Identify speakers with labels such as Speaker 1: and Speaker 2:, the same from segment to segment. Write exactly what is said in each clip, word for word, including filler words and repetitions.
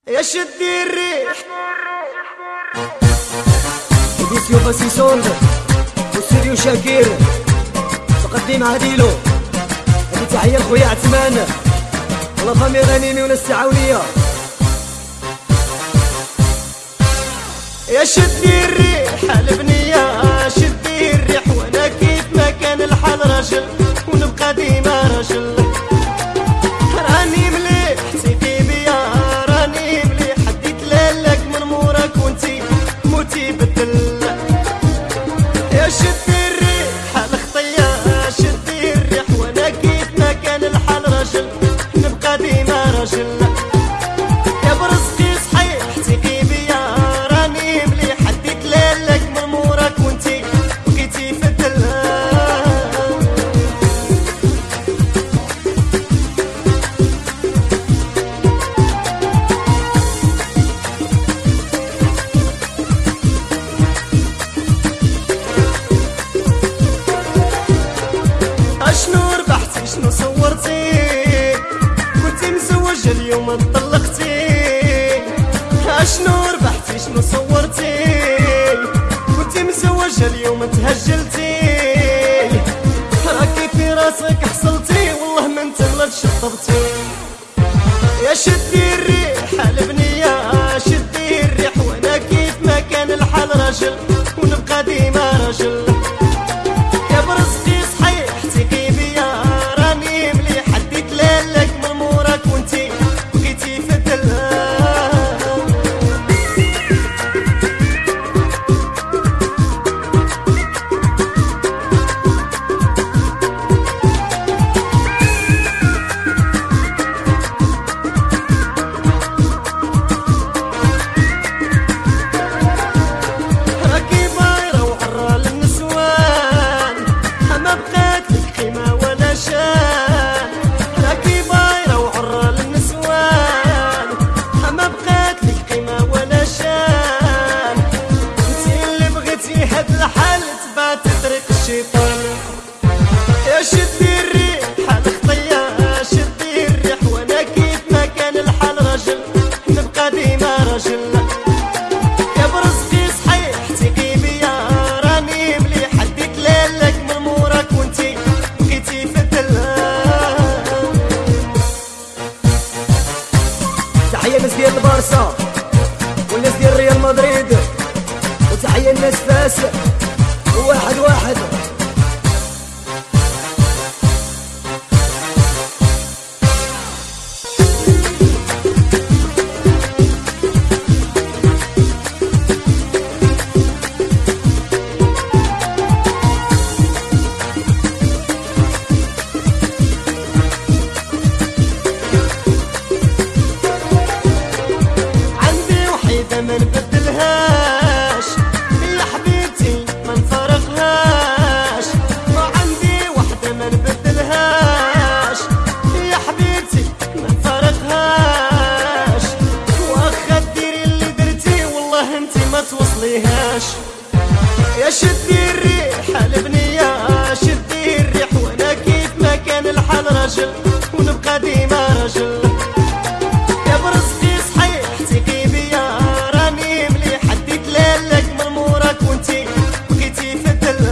Speaker 1: يا شدي الريح إديسيو باسيسون واستوديو شاكير تقديم عديلو. هذه تحية لخويا عثمان والله فامي غنيمي وناس التعاونية. يا شدي الريح البنية شدي الريح وانا كيف ما كان الحال راجل ونبقى ديما راجل. راني مليح ثقي بيا راني مليح حديت لك من مورك وانتي موتي بدل. يا شدي الريح الخطية شدي الريح وانا كيف ما كان الحال راجل نبقى ديما راجل. يا برزقي صحيح ثقي بيا راني مليح حديت لك من مورك وانتي بقيتي في الدل. اشنو ربحتي شنو صورتي كنتي مزوجة اليوم انطلقتي. اشنو ربحتي شنو صورتي كنتي مزوجة اليوم تهجلتي. راكي في راسك حصلتي والله ما انت غلط شطبتي. يا شدي الريح البنية شدي الريح وانا كيف ما كان الحال راجل ونبقى ديما راجل. يا برزقي صحيح ثقي بيا راني مليح حديت لك من مورك وانتي بقيتي في الدل. راكي بايرة وعرى للنسوان ما بقات لك قيمة ولا شان. راكي بايرة وعرى للنسوان ما بقات لك قيمة ولا شان. انتي اللي بغيتي هاد الحال تبات طريق الشيطان. يا شدي الريح الخطية شدي الريح وانا كيف ما كان الحال راجل نبقى ديما راجل. يا برزقي صحيح ثقي بيا راني مليح حديت لك من مورك وانتي بقيتي في الدل. تحية الناس ديال البارسا والناس ديال ريال مدريد وتحية الناس فاس واحد واحد. عندي وحيدة ما نبدلهاش يا حبيبتي ما نفارقهاش. ما عندي وحدة ما نبدلهاش يا حبيبتي ما نفارقهاش. واخا ديري اللي درتي والله انتي ما توصليهاش. يا شدي الريح البنية شدي الريح وانا كيف ما كان الحال راجل ونبقى ديما راجل. يا برزقي صحيح ثقي بيا راني مليح حديت لك من مورك وانتي بقيتي في الدل.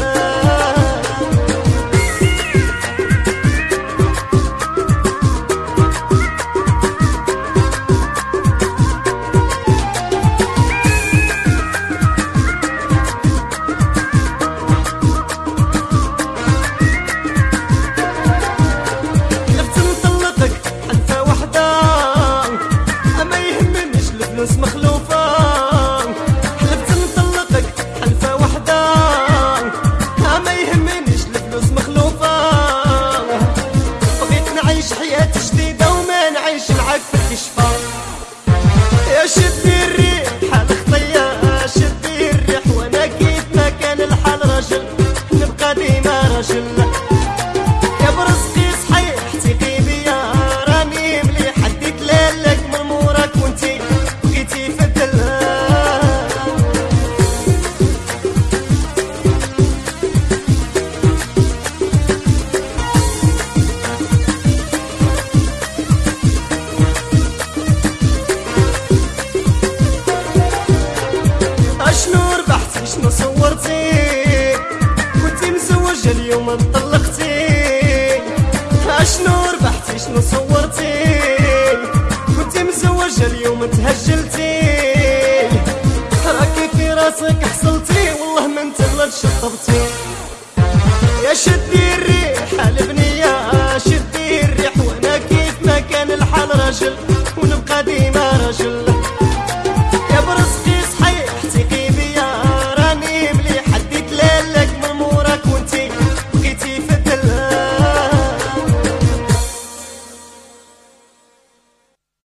Speaker 1: حلفت نطلقك حلفة وحدة ما يهمنيش الفلوس مخلوفة. حلفت نطلقك حلفة وحدة ما يهمنيش الفلوس مخلوفة. بغيت نعيش حياة جديدة وما نعيش معاك في الكشفة. يا شدي الريح الخطية شدي الريح وانا كيف ما كان الحال راجل نبقى ديما راجل. يا برزقي صحيح ثقي بيا راني مليح حديت لك من مورك وانتي بقيتي في الدل. اليوم تهجلتي، راكي في راسك حصلتي والله من تغلط شطبتي. يا شدي الريح البنية شدي الريح، وانا كيف ما كان الحال راجل